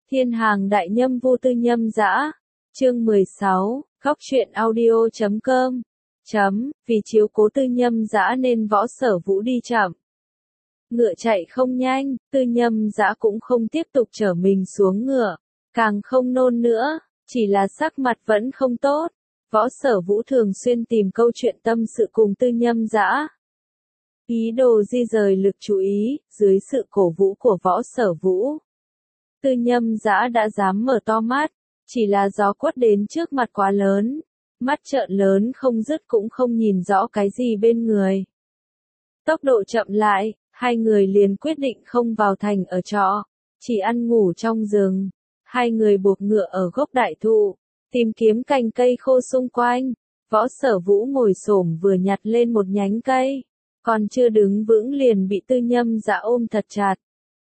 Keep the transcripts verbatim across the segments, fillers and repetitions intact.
Thiên hàng đại nhâm vô tư nhâm dã. Chương mười sáu, góc truyện audio chấm com. Chấm, vì chiếu cố tư nhâm dã nên Võ Sở Vũ đi chậm. Ngựa chạy không nhanh, tư nhâm dã cũng không tiếp tục chở mình xuống ngựa, càng không nôn nữa, chỉ là sắc mặt vẫn không tốt. Võ Sở Vũ thường xuyên tìm câu chuyện tâm sự cùng tư nhâm dã. Ý đồ di rời lực chú ý, dưới sự cổ vũ của Võ Sở Vũ. Tư nhâm dã đã dám mở to mắt, chỉ là gió quất đến trước mặt quá lớn, mắt trợn lớn không dứt cũng không nhìn rõ cái gì bên người. Tốc độ chậm lại, hai người liền quyết định không vào thành ở trọ, chỉ ăn ngủ trong rừng. Hai người buộc ngựa ở gốc đại thụ, tìm kiếm cành cây khô xung quanh. Võ Sở Vũ ngồi xổm vừa nhặt lên một nhánh cây, còn chưa đứng vững liền bị tư nhâm dã ôm thật chặt.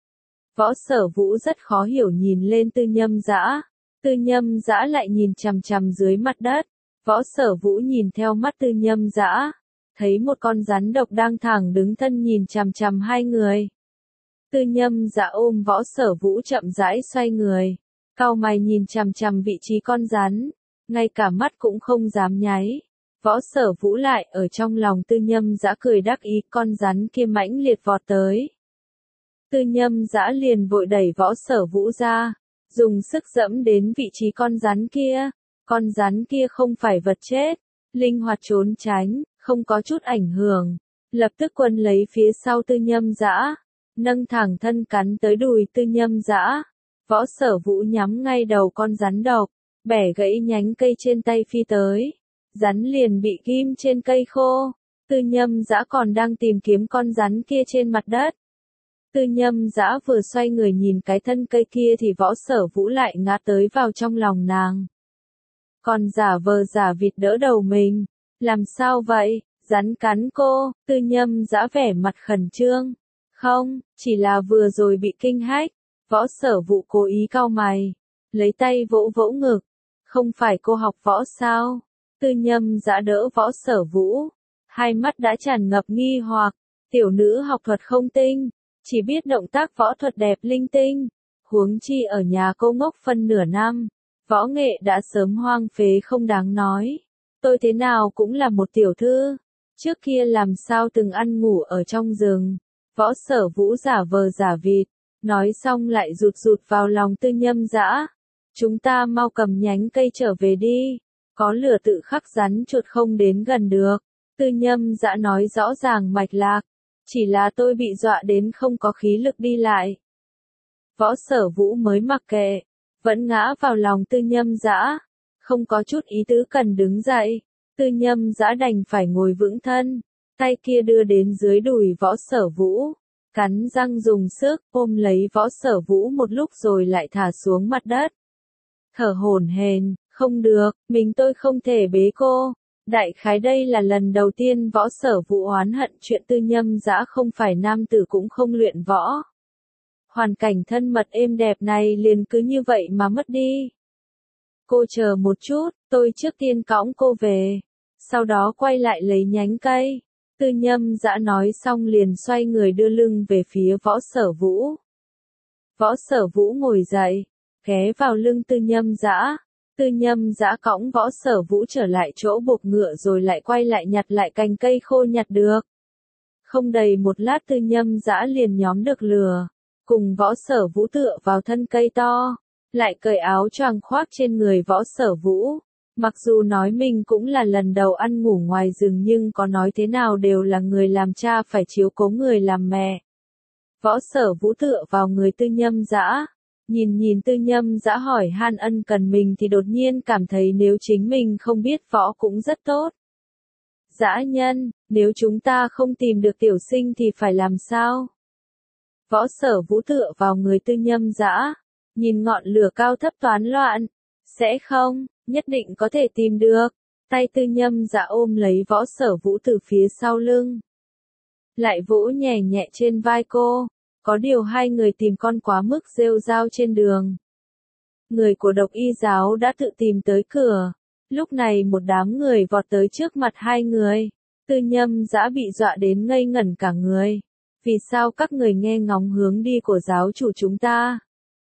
Võ Sở Vũ rất khó hiểu nhìn lên tư nhâm dã, tư nhâm dã lại nhìn chằm chằm dưới mặt đất. Võ Sở Vũ nhìn theo mắt tư nhâm dã, thấy một con rắn độc đang thẳng đứng thân nhìn chằm chằm hai người. Tư nhâm dã ôm Võ Sở Vũ chậm rãi xoay người, cau mày nhìn chằm chằm vị trí con rắn, ngay cả mắt cũng không dám nháy. Võ Sở Vũ lại ở trong lòng tư nhâm dã cười đắc ý, con rắn kia mãnh liệt vọt tới. Tư nhâm dã liền vội đẩy Võ Sở Vũ ra, dùng sức dẫm đến vị trí con rắn kia. Con rắn kia không phải vật chết, linh hoạt trốn tránh, không có chút ảnh hưởng, lập tức quân lấy phía sau tư nhâm dã, nâng thẳng thân cắn tới đùi tư nhâm dã. Võ Sở Vũ nhắm ngay đầu con rắn độc, bẻ gãy nhánh cây trên tay phi tới, rắn liền bị ghim trên cây khô. Tư nhâm dã còn đang tìm kiếm con rắn kia trên mặt đất. Tư nhâm dã vừa xoay người nhìn cái thân cây kia thì Võ Sở Vũ lại ngã tới vào trong lòng nàng. Còn giả vờ giả vịt đỡ đầu mình, làm sao vậy, rắn cắn cô? Tư nhâm dã vẻ mặt khẩn trương. Không, chỉ là vừa rồi bị kinh hách. Võ Sở Vũ cố ý cau mày, lấy tay vỗ vỗ ngực. Không phải cô học võ sao? Tư nhâm dã đỡ Võ Sở Vũ, hai mắt đã tràn ngập nghi hoặc. Tiểu nữ học thuật không tinh, chỉ biết động tác võ thuật đẹp linh tinh, huống chi ở nhà cô ngốc phân nửa năm, võ nghệ đã sớm hoang phế không đáng nói. Tôi thế nào cũng là một tiểu thư, trước kia làm sao từng ăn ngủ ở trong rừng. Võ Sở Vũ giả vờ giả vịt, nói xong lại rụt rụt vào lòng tư nhâm dã. Chúng ta mau cầm nhánh cây trở về đi, có lửa tự khắc rắn chuột không đến gần được. Tư nhâm dã nói rõ ràng mạch lạc, chỉ là tôi bị dọa đến không có khí lực đi lại. Võ Sở Vũ mới mặc kệ, vẫn ngã vào lòng tư nhâm dã, không có chút ý tứ cần đứng dậy. Tư nhâm dã đành phải ngồi vững thân, tay kia đưa đến dưới đùi Võ Sở Vũ, cắn răng dùng sức ôm lấy Võ Sở Vũ một lúc rồi lại thả xuống mặt đất. Thở hổn hển, không được, mình tôi không thể bế cô. Đại khái đây là lần đầu tiên Võ Sở Vũ oán hận chuyện tư nhâm dã không phải nam tử cũng không luyện võ. Hoàn cảnh thân mật êm đẹp này liền cứ như vậy mà mất đi. Cô chờ một chút, tôi trước tiên cõng cô về, sau đó quay lại lấy nhánh cây. Tư nhâm dã nói xong liền xoay người đưa lưng về phía Võ Sở Vũ. Võ Sở Vũ ngồi dậy, ghé vào lưng tư nhâm dã. Tư nhâm dã cõng Võ Sở Vũ trở lại chỗ buộc ngựa rồi lại quay lại nhặt lại cành cây khô nhặt được. Không đầy một lát tư nhâm dã liền nhóm được lửa, cùng Võ Sở Vũ tựa vào thân cây to, lại cởi áo choàng khoác trên người Võ Sở Vũ. Mặc dù nói mình cũng là lần đầu ăn ngủ ngoài rừng nhưng có nói thế nào đều là người làm cha phải chiếu cố người làm mẹ. Võ Sở Vũ tựa vào người tư nhâm dã, nhìn nhìn tư nhâm dã hỏi han ân cần mình thì đột nhiên cảm thấy nếu chính mình không biết võ cũng rất tốt. Dã nhân, nếu chúng ta không tìm được tiểu sinh thì phải làm sao? Võ Sở Vũ tựa vào người tư nhâm dã, nhìn ngọn lửa cao thấp toán loạn. Sẽ không, nhất định có thể tìm được. Tay tư nhâm dã ôm lấy Võ Sở Vũ từ phía sau lưng, lại vỗ nhẹ nhẹ trên vai cô. Có điều hai người tìm con quá mức rêu rao trên đường. Người của Độc Y giáo đã tự tìm tới cửa. Lúc này một đám người vọt tới trước mặt hai người. Tư nhâm dã bị dọa đến ngây ngẩn cả người. Vì sao các người nghe ngóng hướng đi của giáo chủ chúng ta?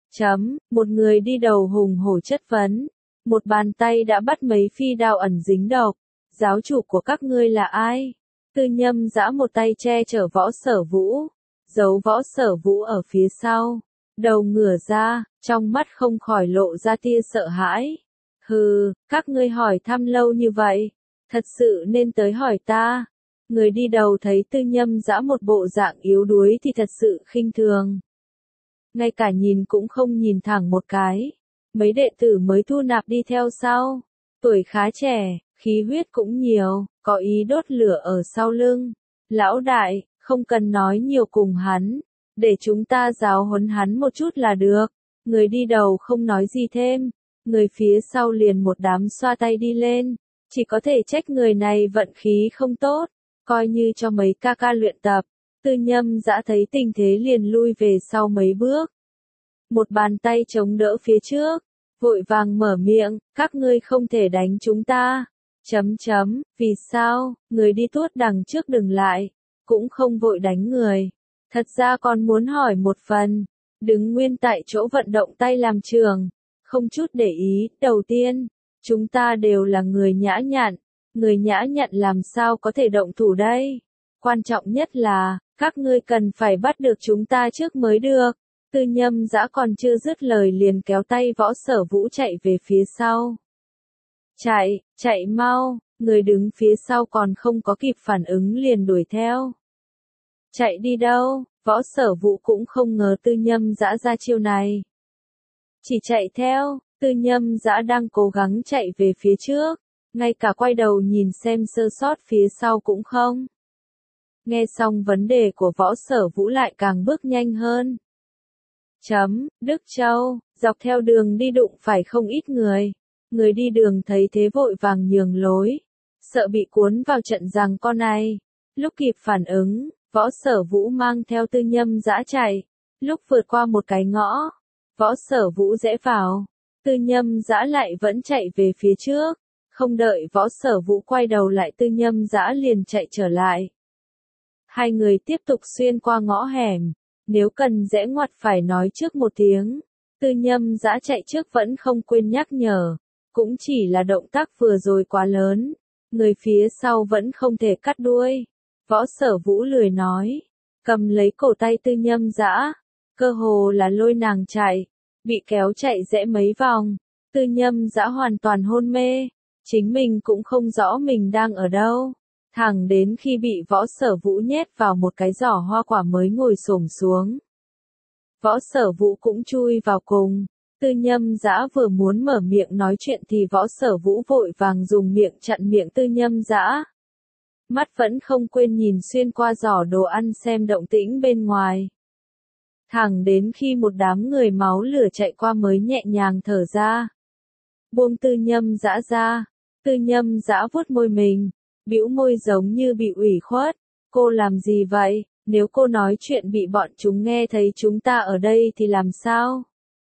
Chấm, một người đi đầu hùng hổ chất vấn. Một bàn tay đã bắt mấy phi đao ẩn dính độc. Giáo chủ của các ngươi là ai? Tư Nhâm Dã một tay che chở Võ Sở Vũ, giấu Võ Sở Vũ ở phía sau, đầu ngửa ra, trong mắt không khỏi lộ ra tia sợ hãi. Hừ, các ngươi hỏi thăm lâu như vậy, thật sự nên tới hỏi ta. Người đi đầu thấy Tư Nhâm Dã một bộ dạng yếu đuối thì thật sự khinh thường. Ngay cả nhìn cũng không nhìn thẳng một cái. Mấy đệ tử mới thu nạp đi theo sau, tuổi khá trẻ, khí huyết cũng nhiều, có ý đốt lửa ở sau lưng. Lão đại, không cần nói nhiều cùng hắn, để chúng ta giáo huấn hắn một chút là được. Người đi đầu không nói gì thêm, người phía sau liền một đám xoa tay đi lên, chỉ có thể trách người này vận khí không tốt, coi như cho mấy ca ca luyện tập. Tư Nhâm Dã thấy tình thế liền lui về sau mấy bước. Một bàn tay chống đỡ phía trước, vội vàng mở miệng, các ngươi không thể đánh chúng ta. Chấm chấm, vì sao, người đi tuốt đằng trước đừng lại, cũng không vội đánh người. Thật ra còn muốn hỏi một phần, đứng nguyên tại chỗ vận động tay làm trường, không chút để ý. Đầu tiên, chúng ta đều là người nhã nhặn, người nhã nhặn làm sao có thể động thủ đây? Quan trọng nhất là, các ngươi cần phải bắt được chúng ta trước mới được. Tư Nhâm Dã còn chưa dứt lời liền kéo tay Võ Sở Vũ chạy về phía sau. Chạy, chạy mau, người đứng phía sau còn không có kịp phản ứng liền đuổi theo. Chạy đi đâu? Võ Sở Vũ cũng không ngờ Tư Nhâm Dã ra chiêu này. Chỉ chạy theo, Tư Nhâm Dã đang cố gắng chạy về phía trước, ngay cả quay đầu nhìn xem sơ sót phía sau cũng không. Nghe xong vấn đề của Võ Sở Vũ lại càng bước nhanh hơn. Chấm, Đức Châu, dọc theo đường đi đụng phải không ít người. Người đi đường thấy thế vội vàng nhường lối, sợ bị cuốn vào trận giằng co này. Lúc kịp phản ứng, Võ Sở Vũ mang theo Tư Nhâm Dã chạy. Lúc vượt qua một cái ngõ, Võ Sở Vũ rẽ vào, Tư Nhâm Dã lại vẫn chạy về phía trước. Không đợi Võ Sở Vũ quay đầu lại, Tư Nhâm Dã liền chạy trở lại. Hai người tiếp tục xuyên qua ngõ hẻm. Nếu cần rẽ ngoặt phải nói trước một tiếng. Tư Nhâm Dã chạy trước vẫn không quên nhắc nhở. Cũng chỉ là động tác vừa rồi quá lớn. Người phía sau vẫn không thể cắt đuôi. Võ Sở Vũ lười nói. Cầm lấy cổ tay Tư Nhâm Dã. Cơ hồ là lôi nàng chạy. Bị kéo chạy rẽ mấy vòng. Tư Nhâm Dã hoàn toàn hôn mê. Chính mình cũng không rõ mình đang ở đâu. Thẳng đến khi bị Võ Sở Vũ nhét vào một cái giỏ hoa quả mới ngồi xổm xuống. Võ Sở Vũ cũng chui vào cùng. Tư Nhâm Dã vừa muốn mở miệng nói chuyện thì Võ Sở Vũ vội vàng dùng miệng chặn miệng Tư Nhâm Dã. Mắt vẫn không quên nhìn xuyên qua giỏ đồ ăn xem động tĩnh bên ngoài. Thẳng đến khi một đám người máu lửa chạy qua mới nhẹ nhàng thở ra. Buông Tư Nhâm Dã ra. Tư Nhâm Dã vuốt môi mình. Bĩu môi giống như bị ủy khuất. Cô làm gì vậy? Nếu cô nói chuyện bị bọn chúng nghe thấy chúng ta ở đây thì làm sao?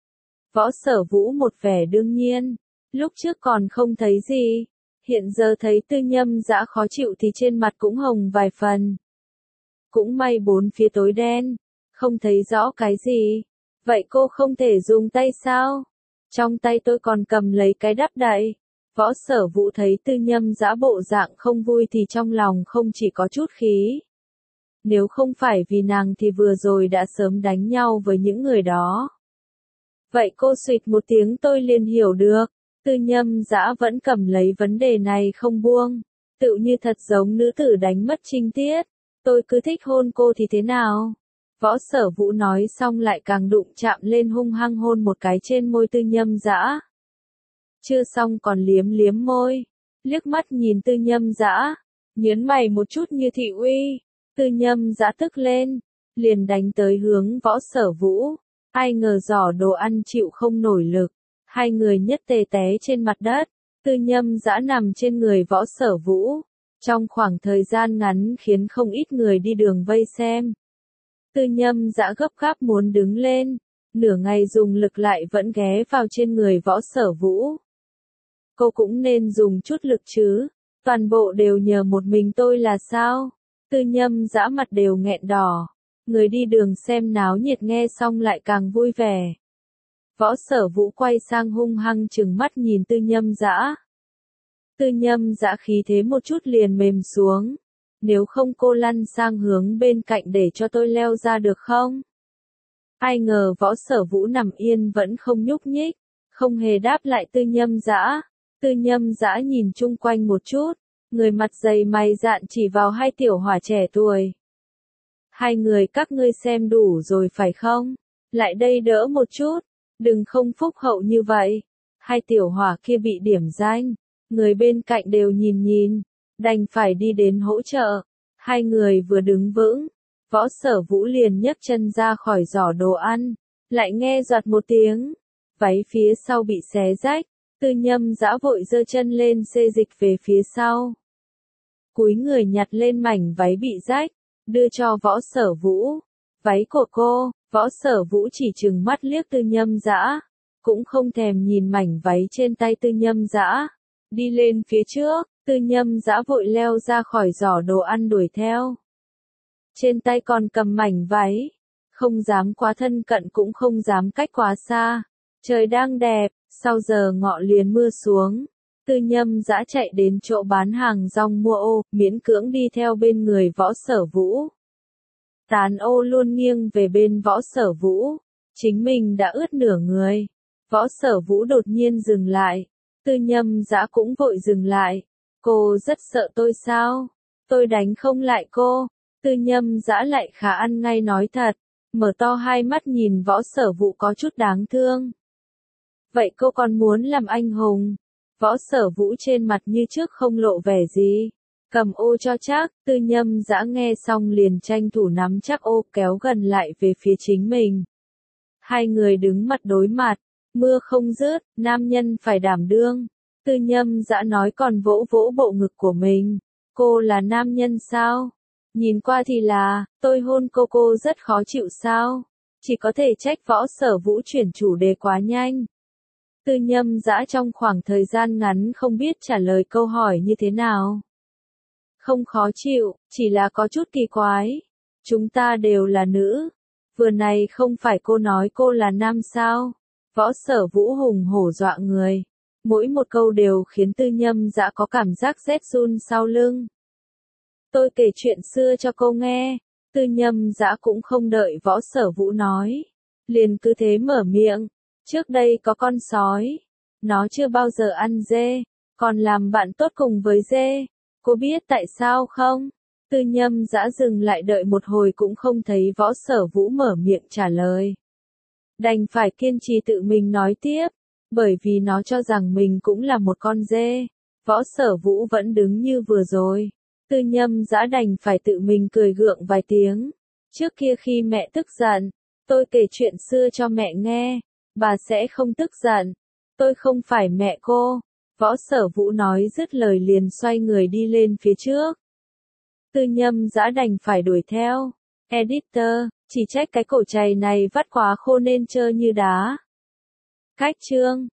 Võ Sở Vũ một vẻ đương nhiên. Lúc trước còn không thấy gì. Hiện giờ thấy Tư Nhâm Dã khó chịu thì trên mặt cũng hồng vài phần. Cũng may bốn phía tối đen. Không thấy rõ cái gì. Vậy cô không thể dùng tay sao? Trong tay tôi còn cầm lấy cái đắp đậy. Võ Sở Vũ thấy Tư Nhâm Dã bộ dạng không vui thì trong lòng không chỉ có chút khí. Nếu không phải vì nàng thì vừa rồi đã sớm đánh nhau với những người đó. Vậy cô suýt một tiếng tôi liền hiểu được. Tư Nhâm Dã vẫn cầm lấy vấn đề này không buông. Tự như thật giống nữ tử đánh mất trinh tiết. Tôi cứ thích hôn cô thì thế nào? Võ Sở Vũ nói xong lại càng đụng chạm lên hung hăng hôn một cái trên môi Tư Nhâm Dã. Chưa xong còn liếm liếm môi, liếc mắt nhìn Tư Nhâm Dã, nhớn mày một chút như thị uy. Tư Nhâm Dã tức lên, liền đánh tới hướng Võ Sở Vũ. Ai ngờ giỏ đồ ăn chịu không nổi lực, hai người nhất tề té trên mặt đất. Tư Nhâm Dã nằm trên người Võ Sở Vũ, trong khoảng thời gian ngắn khiến không ít người đi đường vây xem. Tư Nhâm Dã gấp gáp muốn đứng lên, nửa ngày dùng lực lại vẫn ghé vào trên người Võ Sở Vũ. Cô cũng nên dùng chút lực chứ, toàn bộ đều nhờ một mình tôi là sao? Tư Nhâm Dã mặt đều nghẹn đỏ, người đi đường xem náo nhiệt nghe xong lại càng vui vẻ. Võ Sở Vũ quay sang hung hăng trừng mắt nhìn Tư Nhâm Dã. Tư Nhâm Dã khí thế một chút liền mềm xuống. Nếu không cô lăn sang hướng bên cạnh để cho tôi leo ra được không? Ai ngờ Võ Sở Vũ nằm yên vẫn không nhúc nhích, không hề đáp lại Tư Nhâm Dã. Tư Nhâm Dã nhìn chung quanh một chút, người mặt dày mày dạn chỉ vào hai tiểu hỏa trẻ tuổi. Hai người các ngươi xem đủ rồi phải không? Lại đây đỡ một chút, đừng không phúc hậu như vậy. Hai tiểu hỏa kia bị điểm danh, người bên cạnh đều nhìn nhìn, đành phải đi đến hỗ trợ. Hai người vừa đứng vững, Võ Sở Vũ liền nhấc chân ra khỏi giỏ đồ ăn, lại nghe giọt một tiếng, váy phía sau bị xé rách. Tư Nhâm Dã vội giơ chân lên xê dịch về phía sau. Cúi người nhặt lên mảnh váy bị rách, đưa cho Võ Sở Vũ. Váy của cô, Võ Sở Vũ chỉ trừng mắt liếc Tư Nhâm Dã, cũng không thèm nhìn mảnh váy trên tay Tư Nhâm Dã. Đi lên phía trước, Tư Nhâm Dã vội leo ra khỏi giỏ đồ ăn đuổi theo. Trên tay còn cầm mảnh váy, không dám quá thân cận cũng không dám cách quá xa. Trời đang đẹp, sau giờ ngọ liền mưa xuống. Tư Nhâm Dã chạy đến chỗ bán hàng rong mua ô, miễn cưỡng đi theo bên người Võ Sở Vũ. Tán ô luôn nghiêng về bên Võ Sở Vũ, chính mình đã ướt nửa người. Võ Sở Vũ đột nhiên dừng lại, Tư Nhâm Dã cũng vội dừng lại. Cô rất sợ tôi sao? Tôi đánh không lại cô. Tư Nhâm Dã lại khá ăn ngay nói thật, mở to hai mắt nhìn Võ Sở Vũ có chút đáng thương. Vậy cô còn muốn làm anh hùng? Võ Sở Vũ trên mặt như trước không lộ vẻ gì. Cầm ô cho chắc, Tư Nhâm Dã nghe xong liền tranh thủ nắm chắc ô kéo gần lại về phía chính mình. Hai người đứng mặt đối mặt, mưa không dứt, nam nhân phải đảm đương. Tư Nhâm Dã nói còn vỗ vỗ bộ ngực của mình. Cô là nam nhân sao? Nhìn qua thì là, tôi hôn cô cô rất khó chịu sao? Chỉ có thể trách Võ Sở Vũ chuyển chủ đề quá nhanh. Tư Nhâm Dã trong khoảng thời gian ngắn không biết trả lời câu hỏi như thế nào. Không khó chịu, chỉ là có chút kỳ quái. Chúng ta đều là nữ. Vừa này không phải cô nói cô là nam sao? Võ Sở Vũ hùng hổ dọa người. Mỗi một câu đều khiến Tư Nhâm Dã có cảm giác rét run sau lưng. Tôi kể chuyện xưa cho cô nghe. Tư Nhâm Dã cũng không đợi Võ Sở Vũ nói, liền cứ thế mở miệng. Trước đây có con sói, nó chưa bao giờ ăn dê, còn làm bạn tốt cùng với dê. Cô biết tại sao không? Tư Nhâm Dã dừng lại đợi một hồi cũng không thấy Võ Sở Vũ mở miệng trả lời. Đành phải kiên trì tự mình nói tiếp, bởi vì nó cho rằng mình cũng là một con dê. Võ Sở Vũ vẫn đứng như vừa rồi. Tư Nhâm Dã đành phải tự mình cười gượng vài tiếng. Trước kia khi mẹ tức giận, tôi kể chuyện xưa cho mẹ nghe, bà sẽ không tức giận. Tôi không phải mẹ cô. Võ Sở Vũ nói dứt lời liền xoay người đi lên phía trước. Tư Nhâm Dã đành phải đuổi theo. Editor, chỉ trách cái cổ chày này vắt quá khô nên trơ như đá. Cách chương